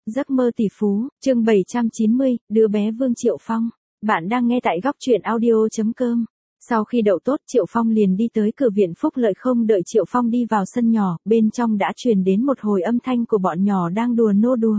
Giấc mơ tỷ phú, chương 790, đứa bé Vương Triệu Phong. Bạn đang nghe tại góc truyện audio.com. Sau khi đậu tốt, Triệu Phong liền đi tới cửa viện phúc lợi. Không đợi Triệu Phong đi vào sân nhỏ, bên trong đã truyền đến một hồi âm thanh của bọn nhỏ đang đùa nô đùa.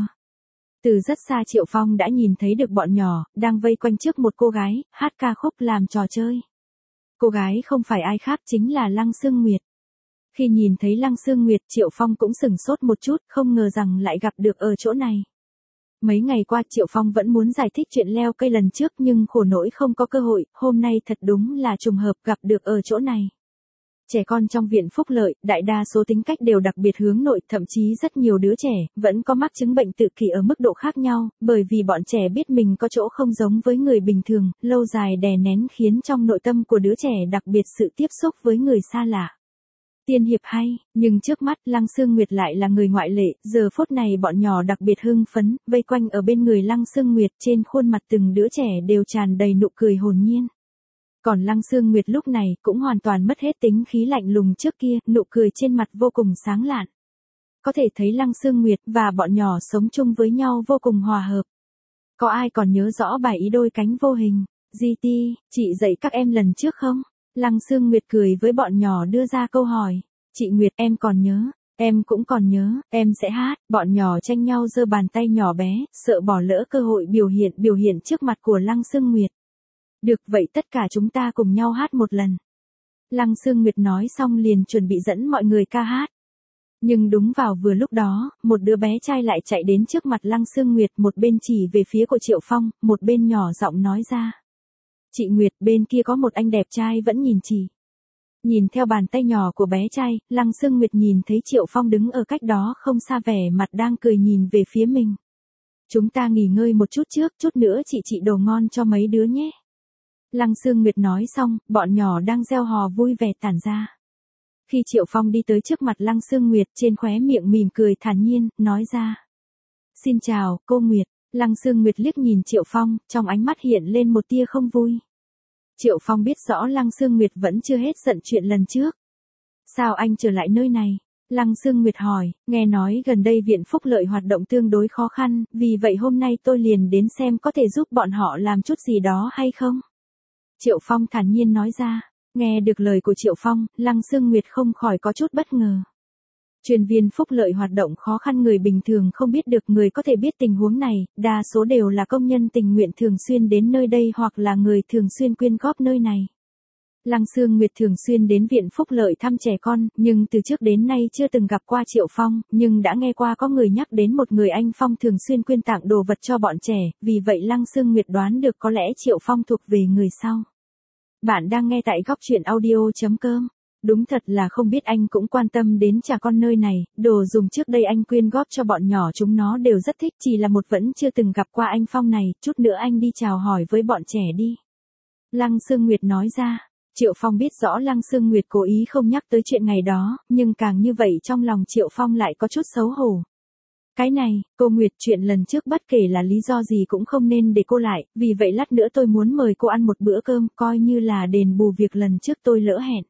Từ rất xa Triệu Phong đã nhìn thấy được bọn nhỏ, đang vây quanh trước một cô gái, hát ca khúc làm trò chơi. Cô gái không phải ai khác chính là Lăng Sương Nguyệt. Khi nhìn thấy Lăng Sương Nguyệt, Triệu Phong cũng sửng sốt một chút, không ngờ rằng lại gặp được ở chỗ này. Mấy ngày qua Triệu Phong vẫn muốn giải thích chuyện leo cây lần trước nhưng khổ nỗi không có cơ hội, hôm nay thật đúng là trùng hợp gặp được ở chỗ này. Trẻ con trong viện phúc lợi, đại đa số tính cách đều đặc biệt hướng nội, thậm chí rất nhiều đứa trẻ vẫn có mắc chứng bệnh tự kỷ ở mức độ khác nhau, bởi vì bọn trẻ biết mình có chỗ không giống với người bình thường, lâu dài đè nén khiến trong nội tâm của đứa trẻ đặc biệt sự tiếp xúc với người xa lạ. Tiên hiệp hay, nhưng trước mắt Lăng Sương Nguyệt lại là người ngoại lệ, giờ phút này bọn nhỏ đặc biệt hưng phấn, vây quanh ở bên người Lăng Sương Nguyệt, trên khuôn mặt từng đứa trẻ đều tràn đầy nụ cười hồn nhiên. Còn Lăng Sương Nguyệt lúc này cũng hoàn toàn mất hết tính khí lạnh lùng trước kia, nụ cười trên mặt vô cùng sáng lạn. Có thể thấy Lăng Sương Nguyệt và bọn nhỏ sống chung với nhau vô cùng hòa hợp. Có ai còn nhớ rõ bài ý đôi cánh vô hình, GT, chị dạy các em lần trước không? Lăng Sương Nguyệt cười với bọn nhỏ đưa ra câu hỏi. Chị Nguyệt, em còn nhớ, em cũng còn nhớ, em sẽ hát. Bọn nhỏ tranh nhau giơ bàn tay nhỏ bé, sợ bỏ lỡ cơ hội biểu hiện trước mặt của Lăng Sương Nguyệt. Được, vậy tất cả chúng ta cùng nhau hát một lần. Lăng Sương Nguyệt nói xong liền chuẩn bị dẫn mọi người ca hát. Nhưng đúng vào vừa lúc đó, một đứa bé trai lại chạy đến trước mặt Lăng Sương Nguyệt, một bên chỉ về phía của Triệu Phong, một bên nhỏ giọng nói ra. Chị Nguyệt, bên kia có một anh đẹp trai vẫn nhìn chị. Nhìn theo bàn tay nhỏ của bé trai, Lăng Sương Nguyệt nhìn thấy Triệu Phong đứng ở cách đó không xa, vẻ mặt đang cười nhìn về phía mình. Chúng ta nghỉ ngơi một chút trước, chút nữa chị đồ ngon cho mấy đứa nhé. Lăng Sương Nguyệt nói xong, bọn nhỏ đang reo hò vui vẻ tản ra. Khi Triệu Phong đi tới trước mặt Lăng Sương Nguyệt, trên khóe miệng mỉm cười thản nhiên, nói ra. Xin chào, cô Nguyệt. Lăng Sương Nguyệt liếc nhìn Triệu Phong, trong ánh mắt hiện lên một tia không vui. Triệu Phong biết rõ Lăng Sương Nguyệt vẫn chưa hết giận chuyện lần trước. Sao anh trở lại nơi này? Lăng Sương Nguyệt hỏi, nghe nói gần đây viện phúc lợi hoạt động tương đối khó khăn, vì vậy hôm nay tôi liền đến xem có thể giúp bọn họ làm chút gì đó hay không? Triệu Phong thản nhiên nói ra. Nghe được lời của Triệu Phong, Lăng Sương Nguyệt không khỏi có chút bất ngờ. Chuyên viên phúc lợi hoạt động khó khăn, người bình thường không biết được, người có thể biết tình huống này, đa số đều là công nhân tình nguyện thường xuyên đến nơi đây hoặc là người thường xuyên quyên góp nơi này. Lăng Sương Nguyệt thường xuyên đến viện phúc lợi thăm trẻ con, nhưng từ trước đến nay chưa từng gặp qua Triệu Phong, nhưng đã nghe qua có người nhắc đến một người anh Phong thường xuyên quyên tặng đồ vật cho bọn trẻ, vì vậy Lăng Sương Nguyệt đoán được có lẽ Triệu Phong thuộc về người sau. Bạn đang nghe tại góc truyện audio.com. Đúng thật là không biết anh cũng quan tâm đến trẻ con nơi này, đồ dùng trước đây anh quyên góp cho bọn nhỏ chúng nó đều rất thích, chỉ là một vẫn chưa từng gặp qua anh Phong này, chút nữa anh đi chào hỏi với bọn trẻ đi. Lăng Sương Nguyệt nói ra. Triệu Phong biết rõ Lăng Sương Nguyệt cố ý không nhắc tới chuyện ngày đó, nhưng càng như vậy trong lòng Triệu Phong lại có chút xấu hổ. Cái này, cô Nguyệt, chuyện lần trước bất kể là lý do gì cũng không nên để cô lại, vì vậy lát nữa tôi muốn mời cô ăn một bữa cơm, coi như là đền bù việc lần trước tôi lỡ hẹn.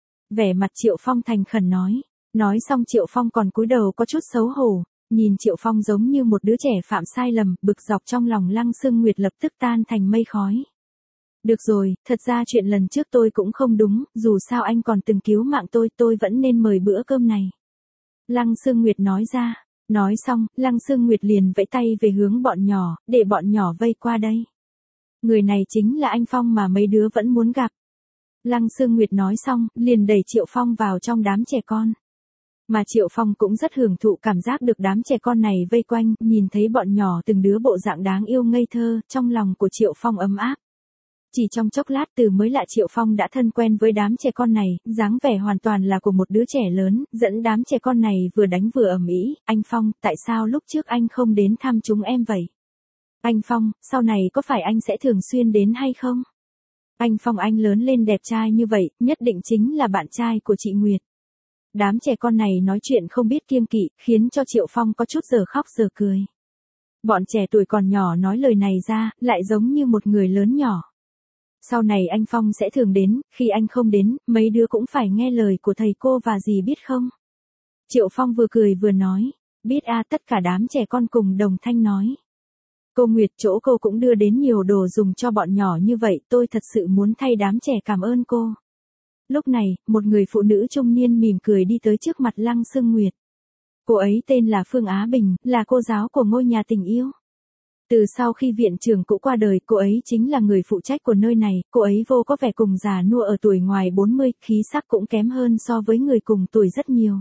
Vẻ mặt Triệu Phong thành khẩn nói. Nói xong Triệu Phong còn cúi đầu có chút xấu hổ, nhìn Triệu Phong giống như một đứa trẻ phạm sai lầm, bực dọc trong lòng Lăng Sương Nguyệt lập tức tan thành mây khói. Được rồi, thật ra chuyện lần trước tôi cũng không đúng, dù sao anh còn từng cứu mạng tôi vẫn nên mời bữa cơm này. Lăng Sương Nguyệt nói ra. Nói xong, Lăng Sương Nguyệt liền vẫy tay về hướng bọn nhỏ, để bọn nhỏ vây qua đây. Người này chính là anh Phong mà mấy đứa vẫn muốn gặp. Lăng Sương Nguyệt nói xong, liền đẩy Triệu Phong vào trong đám trẻ con. Mà Triệu Phong cũng rất hưởng thụ cảm giác được đám trẻ con này vây quanh, nhìn thấy bọn nhỏ từng đứa bộ dạng đáng yêu ngây thơ, trong lòng của Triệu Phong ấm áp. Chỉ trong chốc lát từ mới lạ Triệu Phong đã thân quen với đám trẻ con này, dáng vẻ hoàn toàn là của một đứa trẻ lớn, dẫn đám trẻ con này vừa đánh vừa ầm ĩ. Anh Phong, tại sao lúc trước anh không đến thăm chúng em vậy? Anh Phong, sau này có phải anh sẽ thường xuyên đến hay không? Anh Phong, anh lớn lên đẹp trai như vậy, nhất định chính là bạn trai của chị Nguyệt. Đám trẻ con này nói chuyện không biết kiêng kỵ, khiến cho Triệu Phong có chút giờ khóc giờ cười. Bọn trẻ tuổi còn nhỏ nói lời này ra, lại giống như một người lớn nhỏ. Sau này anh Phong sẽ thường đến, khi anh không đến, mấy đứa cũng phải nghe lời của thầy cô và dì biết không? Triệu Phong vừa cười vừa nói. Biết a, tất cả đám trẻ con cùng đồng thanh nói. Cô Nguyệt, chỗ cô cũng đưa đến nhiều đồ dùng cho bọn nhỏ như vậy, tôi thật sự muốn thay đám trẻ cảm ơn cô. Lúc này, một người phụ nữ trung niên mỉm cười đi tới trước mặt Lăng Sương Nguyệt. Cô ấy tên là Phương Á Bình, là cô giáo của ngôi nhà tình yêu. Từ sau khi viện trưởng cũ qua đời, cô ấy chính là người phụ trách của nơi này, cô ấy vô có vẻ cùng già nua ở tuổi ngoài 40, khí sắc cũng kém hơn so với người cùng tuổi rất nhiều.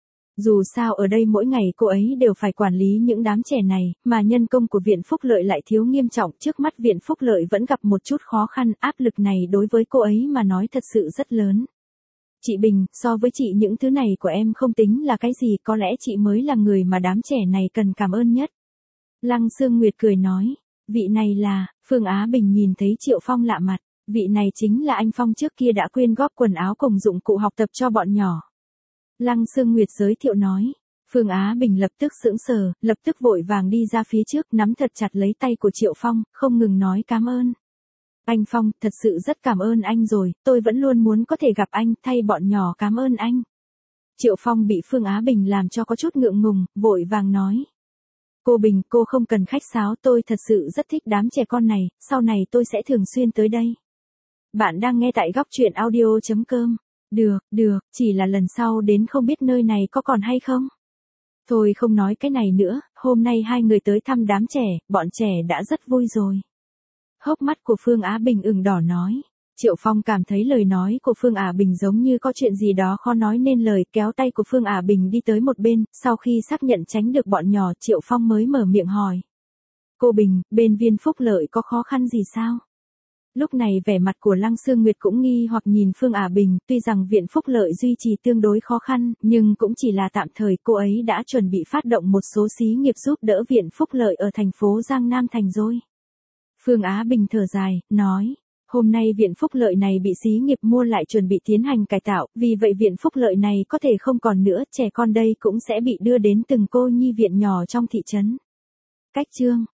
Dù sao ở đây mỗi ngày cô ấy đều phải quản lý những đám trẻ này, mà nhân công của Viện Phúc Lợi lại thiếu nghiêm trọng, trước mắt Viện Phúc Lợi vẫn gặp một chút khó khăn, áp lực này đối với cô ấy mà nói thật sự rất lớn. Chị Bình, so với chị những thứ này của em không tính là cái gì, có lẽ chị mới là người mà đám trẻ này cần cảm ơn nhất. Lăng Sương Nguyệt cười nói, vị này là, Phương Á Bình nhìn thấy Triệu Phong lạ mặt, vị này chính là anh Phong trước kia đã quyên góp quần áo cùng dụng cụ học tập cho bọn nhỏ. Lăng Sương Nguyệt giới thiệu nói, Phương Á Bình lập tức sững sờ, lập tức vội vàng đi ra phía trước nắm thật chặt lấy tay của Triệu Phong, không ngừng nói cảm ơn. Anh Phong, thật sự rất cảm ơn anh rồi, tôi vẫn luôn muốn có thể gặp anh, thay bọn nhỏ cảm ơn anh. Triệu Phong bị Phương Á Bình làm cho có chút ngượng ngùng, vội vàng nói. Cô Bình, cô không cần khách sáo, tôi thật sự rất thích đám trẻ con này, sau này tôi sẽ thường xuyên tới đây. Bạn đang nghe tại góc truyện audio.com. Được, chỉ là lần sau đến không biết nơi này có còn hay không. Thôi không nói cái này nữa, hôm nay hai người tới thăm đám trẻ, bọn trẻ đã rất vui rồi. Hốc mắt của Phương Á Bình ửng đỏ nói. Triệu Phong cảm thấy lời nói của Phương Á Bình giống như có chuyện gì đó khó nói nên lời, kéo tay của Phương Á Bình đi tới một bên, sau khi xác nhận tránh được bọn nhỏ, Triệu Phong mới mở miệng hỏi. Cô Bình, bên Viên Phúc Lợi có khó khăn gì sao? Lúc này vẻ mặt của Lăng Sương Nguyệt cũng nghi hoặc nhìn Phương Á Bình, tuy rằng Viện Phúc Lợi duy trì tương đối khó khăn, nhưng cũng chỉ là tạm thời, cô ấy đã chuẩn bị phát động một số xí nghiệp giúp đỡ Viện Phúc Lợi ở thành phố Giang Nam Thành rồi. Phương Á Bình thở dài, nói, hôm nay Viện Phúc Lợi này bị xí nghiệp mua lại chuẩn bị tiến hành cải tạo, vì vậy Viện Phúc Lợi này có thể không còn nữa, trẻ con đây cũng sẽ bị đưa đến từng cô nhi viện nhỏ trong thị trấn. Cách chương